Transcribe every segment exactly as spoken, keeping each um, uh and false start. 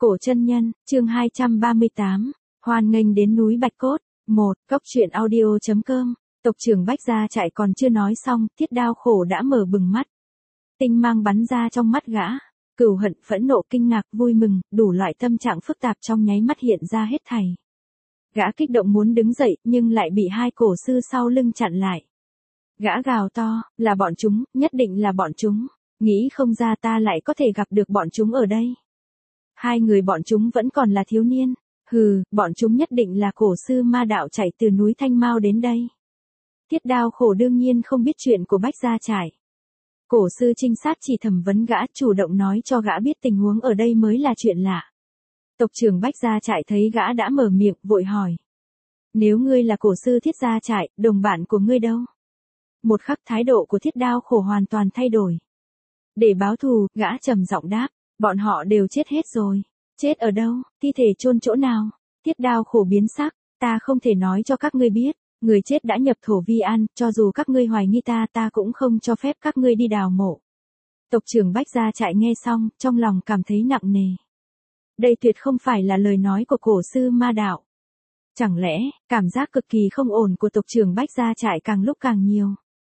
Cổ chân nhân, chương hai trăm ba mươi tám, hoan nghênh đến núi Bạch Cốt. một. Cốc truyện audio.com. Tộc trưởng Bách Gia Trại còn chưa nói xong, Thiết Đao Khổ đã mở bừng mắt. Tinh mang bắn ra trong mắt gã, cừu hận, phẫn nộ, kinh ngạc, vui mừng, đủ loại tâm trạng phức tạp trong nháy mắt hiện ra hết thảy. Gã kích động muốn đứng dậy, nhưng lại bị hai cổ sư sau lưng chặn lại. Gã gào to, là bọn chúng, nhất định là bọn chúng, nghĩ không ra ta lại có thể gặp được bọn chúng ở đây. Hai người bọn chúng vẫn còn là thiếu niên, hừ, bọn chúng nhất định là cổ sư ma đạo chạy từ núi Thanh Mao đến đây. Thiết Đao Khổ đương nhiên không biết chuyện của Bách Gia Trại. Cổ sư trinh sát chỉ thẩm vấn gã, chủ động nói cho gã biết tình huống ở đây mới là chuyện lạ. Tộc trưởng Bách Gia Trại thấy gã đã mở miệng, vội hỏi. Nếu ngươi là cổ sư Thiết Gia Trại, đồng bạn của ngươi đâu? Một khắc thái độ của Thiết Đao Khổ hoàn toàn thay đổi. Để báo thù, gã trầm giọng đáp, bọn họ đều chết hết rồi. Chết ở đâu, thi thể chôn chỗ nào? Thiết Đao Khổ biến sắc, ta không thể nói cho các ngươi biết, người chết đã nhập thổ vi an, cho dù các ngươi hoài nghi ta, ta cũng không cho phép các ngươi đi đào mộ. Tộc trưởng Bách Gia Trại nghe xong, trong lòng cảm thấy nặng nề. Đây tuyệt không phải là lời nói của cổ sư ma đạo. Chẳng lẽ, cảm giác cực kỳ không ổn của tộc trưởng Bách Gia Trại càng lúc càng nhiều.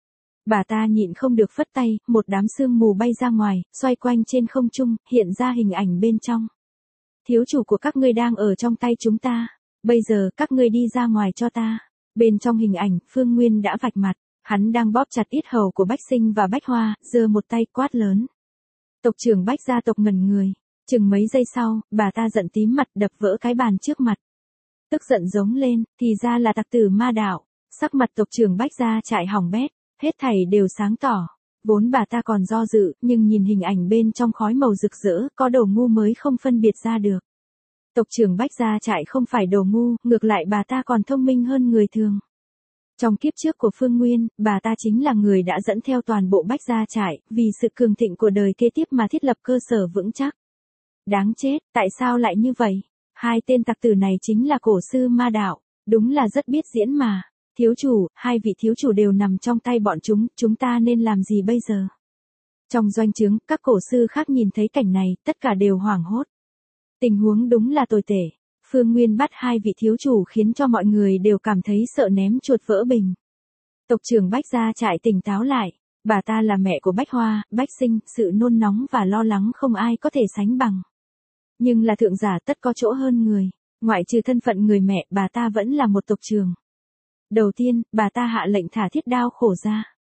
Bà ta nhịn không được phất tay, một đám sương mù bay ra ngoài, xoay quanh trên không trung, hiện ra hình ảnh bên trong. Thiếu chủ của các ngươi đang ở trong tay chúng ta, bây giờ các ngươi đi ra ngoài cho ta. Bên trong hình ảnh, Phương Nguyên đã vạch mặt, hắn đang bóp chặt yết hầu của Bách Sinh và Bách Hoa, giơ một tay quát lớn. Tộc trưởng Bách gia tộc ngẩn người, chừng mấy giây sau, bà ta giận tím mặt, đập vỡ cái bàn trước mặt. Tức giận giống lên, thì ra là tặc tử ma đạo. Sắc mặt tộc trưởng Bách Gia Trại hỏng bét, hết thảy đều sáng tỏ. Vốn bà ta còn do dự, nhưng nhìn hình ảnh bên trong khói màu rực rỡ, có đồ ngu mới không phân biệt ra được. Tộc trưởng Bách Gia Trại không phải đồ ngu, ngược lại bà ta còn thông minh hơn người thường. Trong kiếp trước của Phương Nguyên, bà ta chính là người đã dẫn theo toàn bộ Bách Gia Trại, vì sự cường thịnh của đời kế tiếp mà thiết lập cơ sở vững chắc. Đáng chết, tại sao lại như vậy? Hai tên tặc tử này chính là cổ sư ma đạo, đúng là rất biết diễn mà. Thiếu chủ, hai vị thiếu chủ đều nằm trong tay bọn chúng, chúng ta nên làm gì bây giờ? Trong doanh trướng, các cổ sư khác nhìn thấy cảnh này, tất cả đều hoảng hốt. Tình huống đúng là tồi tệ. Phương Nguyên bắt hai vị thiếu chủ khiến cho mọi người đều cảm thấy sợ ném chuột vỡ bình. Tộc trưởng Bách Gia Trại tỉnh táo lại, bà ta là mẹ của Bách Hoa, Bách Sinh, sự nôn nóng và lo lắng không ai có thể sánh bằng. Nhưng là thượng giả tất có chỗ hơn người, ngoại trừ thân phận người mẹ, bà ta vẫn là một tộc trưởng. Đầu tiên, bà ta hạ lệnh thả Thiết Đao Khổ ra.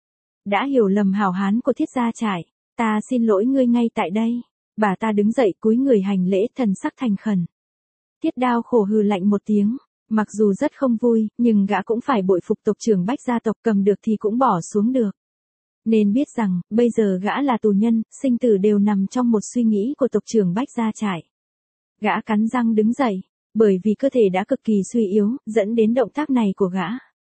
Đã hiểu lầm hảo hán của Thiết Gia Trại, ta xin lỗi ngươi ngay tại đây. Bà ta đứng dậy cúi người hành lễ, thần sắc thành khẩn. Thiết Đao Khổ hừ lạnh một tiếng, mặc dù rất không vui, nhưng gã cũng phải bội phục tộc trưởng Bách gia tộc, cầm được thì cũng bỏ xuống được. Nên biết rằng, bây giờ gã là tù nhân, sinh tử đều nằm trong một suy nghĩ của tộc trưởng Bách Gia Trại. Gã cắn răng đứng dậy, bởi vì cơ thể đã cực kỳ suy yếu, dẫn đến động tác này của gã.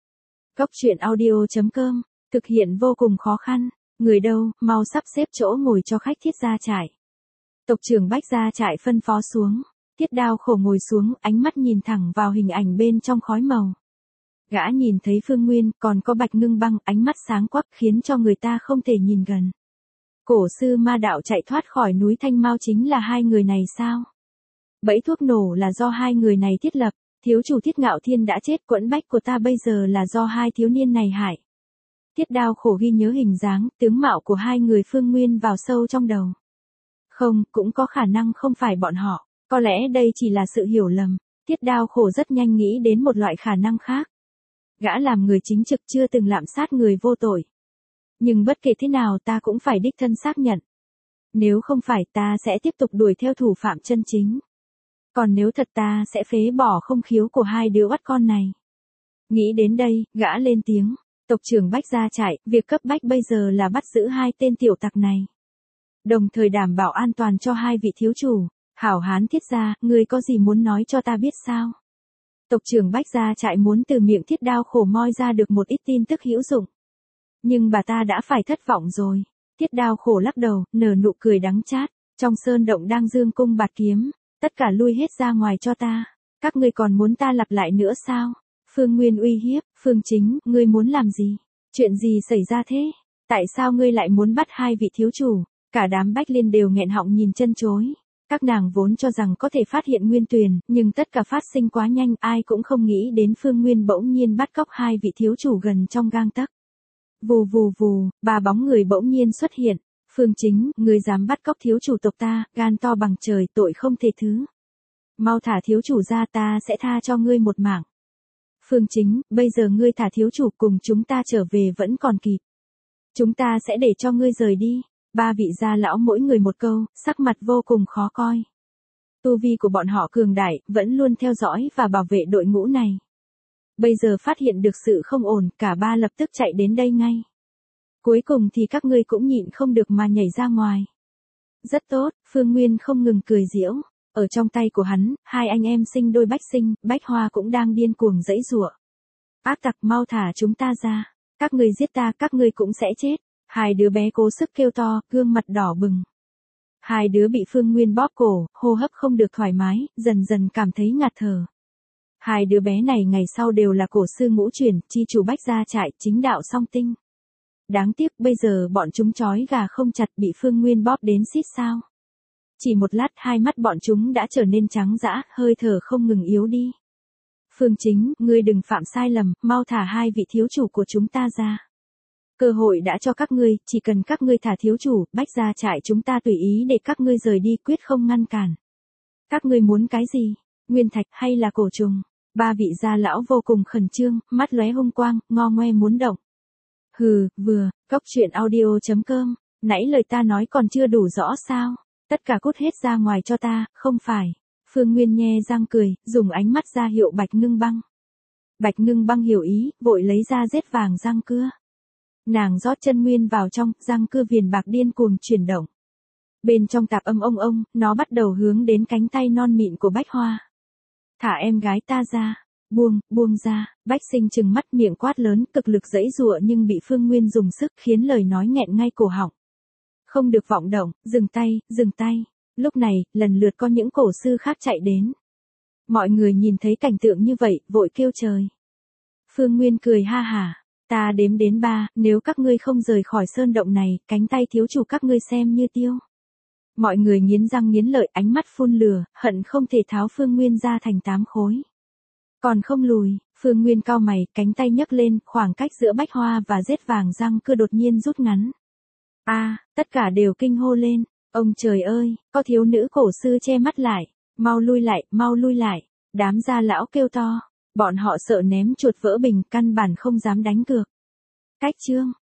Cốc truyện audio.com, thực hiện vô cùng khó khăn, người đâu, mau sắp xếp chỗ ngồi cho khách Thiết Gia Trại. Tộc trưởng Bách Gia Trại phân phó xuống, Thiết Đao Khổ ngồi xuống, ánh mắt nhìn thẳng vào hình ảnh bên trong khói màu. Gã nhìn thấy Phương Nguyên, còn có Bạch Ngưng Băng, ánh mắt sáng quắc khiến cho người ta không thể nhìn gần. Cổ sư ma đạo chạy thoát khỏi núi Thanh Mao chính là hai người này sao? Bẫy thuốc nổ là do hai người này thiết lập, thiếu chủ Thiết Ngạo Thiên đã chết, quẫn bách của ta bây giờ là do hai thiếu niên này hại. Thiết Đao Khổ ghi nhớ hình dáng, tướng mạo của hai người Phương Nguyên vào sâu trong đầu. Không, cũng có khả năng không phải bọn họ, có lẽ đây chỉ là sự hiểu lầm. Thiết Đao Khổ rất nhanh nghĩ đến một loại khả năng khác. Gã làm người chính trực, chưa từng lạm sát người vô tội. Nhưng bất kể thế nào ta cũng phải đích thân xác nhận. Nếu không phải ta sẽ tiếp tục đuổi theo thủ phạm chân chính. Còn nếu thật ta sẽ phế bỏ không khiếu của hai đứa bắt con này. Nghĩ đến đây, gã lên tiếng. Tộc trưởng Bách Gia Trại, việc cấp bách bây giờ là bắt giữ hai tên tiểu tặc này. Đồng thời đảm bảo an toàn cho hai vị thiếu chủ. Hảo hán Thiết gia, ngươi có gì muốn nói cho ta biết sao? Tộc trưởng Bách Gia Trại muốn từ miệng Thiết Đao Khổ moi ra được một ít tin tức hữu dụng. Nhưng bà ta đã phải thất vọng rồi. Thiết Đao Khổ lắc đầu, nở nụ cười đắng chát. Trong sơn động đang dương cung bạt kiếm, tất cả lui hết ra ngoài cho ta. Các ngươi còn muốn ta lặp lại nữa sao? Phương Nguyên uy hiếp, Phương Chính, ngươi muốn làm gì? Chuyện gì xảy ra thế? Tại sao ngươi lại muốn bắt hai vị thiếu chủ? Cả đám Bách Liên đều nghẹn họng nhìn chân chối. Các nàng vốn cho rằng có thể phát hiện Nguyên Tuyền, nhưng tất cả phát sinh quá nhanh, ai cũng không nghĩ đến Phương Nguyên bỗng nhiên bắt cóc hai vị thiếu chủ gần trong gang tấc. Vù vù vù, ba bóng người bỗng nhiên xuất hiện. Phương Chính, ngươi dám bắt cóc thiếu chủ tộc ta, gan to bằng trời, tội không thể thứ. Mau thả thiếu chủ ra, ta sẽ tha cho ngươi một mạng. Phương Chính, bây giờ ngươi thả thiếu chủ cùng chúng ta trở về vẫn còn kịp. Chúng ta sẽ để cho ngươi rời đi. Ba vị gia lão mỗi người một câu, sắc mặt vô cùng khó coi. Tu vi của bọn họ cường đại, vẫn luôn theo dõi và bảo vệ đội ngũ này. Bây giờ phát hiện được sự không ổn, cả ba lập tức chạy đến đây ngay. Cuối cùng thì các ngươi cũng nhịn không được mà nhảy ra ngoài. Rất tốt, Phương Nguyên không ngừng cười giễu. Ở trong tay của hắn, hai anh em sinh đôi Bách Sinh, Bách Hoa cũng đang điên cuồng giãy giụa. Ác tặc, mau thả chúng ta ra. Các ngươi giết ta, các ngươi cũng sẽ chết. Hai đứa bé cố sức kêu to, gương mặt đỏ bừng. Hai đứa bị Phương Nguyên bóp cổ, hô hấp không được thoải mái, dần dần cảm thấy ngạt thở. Hai đứa bé này ngày sau đều là cổ sư ngũ truyền, chi chủ Bách gia trại, chính đạo song tinh. Đáng tiếc bây giờ bọn chúng trói gà không chặt, bị Phương Nguyên bóp đến xít sao. Chỉ một lát hai mắt bọn chúng đã trở nên trắng dã, hơi thở không ngừng yếu đi. Phương Chính, ngươi đừng phạm sai lầm, mau thả hai vị thiếu chủ của chúng ta ra. Cơ hội đã cho các ngươi, chỉ cần các ngươi thả thiếu chủ, Bách gia trại chúng ta tùy ý để các ngươi rời đi, quyết không ngăn cản. Các ngươi muốn cái gì? Nguyên thạch hay là cổ trùng? Ba vị gia lão vô cùng khẩn trương, mắt lóe hung quang, ngo ngoe muốn động. Hừ, vừa, cốc truyện audio chấm com, nãy lời ta nói còn chưa đủ rõ sao? Tất cả cút hết ra ngoài cho ta, không phải. Phương Nguyên nhe răng cười, dùng ánh mắt ra hiệu Bạch Ngưng Băng. Bạch Ngưng Băng hiểu ý, vội lấy ra rết vàng răng cưa. Nàng rót chân nguyên vào trong, răng cưa viền bạc điên cuồng chuyển động. Bên trong tạp âm ông ông, nó bắt đầu hướng đến cánh tay non mịn của Bách Hoa. Thả em gái ta ra, buông, buông ra, Bách Sinh trừng mắt miệng quát lớn, cực lực giãy giụa nhưng bị Phương Nguyên dùng sức khiến lời nói nghẹn ngay cổ họng. Không được vọng động, dừng tay, dừng tay. Lúc này, lần lượt có những cổ sư khác chạy đến. Mọi người nhìn thấy cảnh tượng như vậy, vội kêu trời. Phương Nguyên cười ha hả. Ta đếm đến ba, nếu các ngươi không rời khỏi sơn động này, cánh tay thiếu chủ các ngươi xem như tiêu. Mọi người nghiến răng nghiến lợi, ánh mắt phun lửa, hận không thể tháo Phương Nguyên ra thành tám khối. Còn không lùi, Phương Nguyên cau mày, cánh tay nhấc lên, khoảng cách giữa Bách Hoa và rết vàng răng cưa đột nhiên rút ngắn. A, à, tất cả đều kinh hô lên. Ông trời ơi, có thiếu nữ cổ sư che mắt lại. Mau lui lại, mau lui lại. Đám gia lão kêu to. Bọn họ sợ ném chuột vỡ bình, căn bản không dám đánh cược. Cách chương.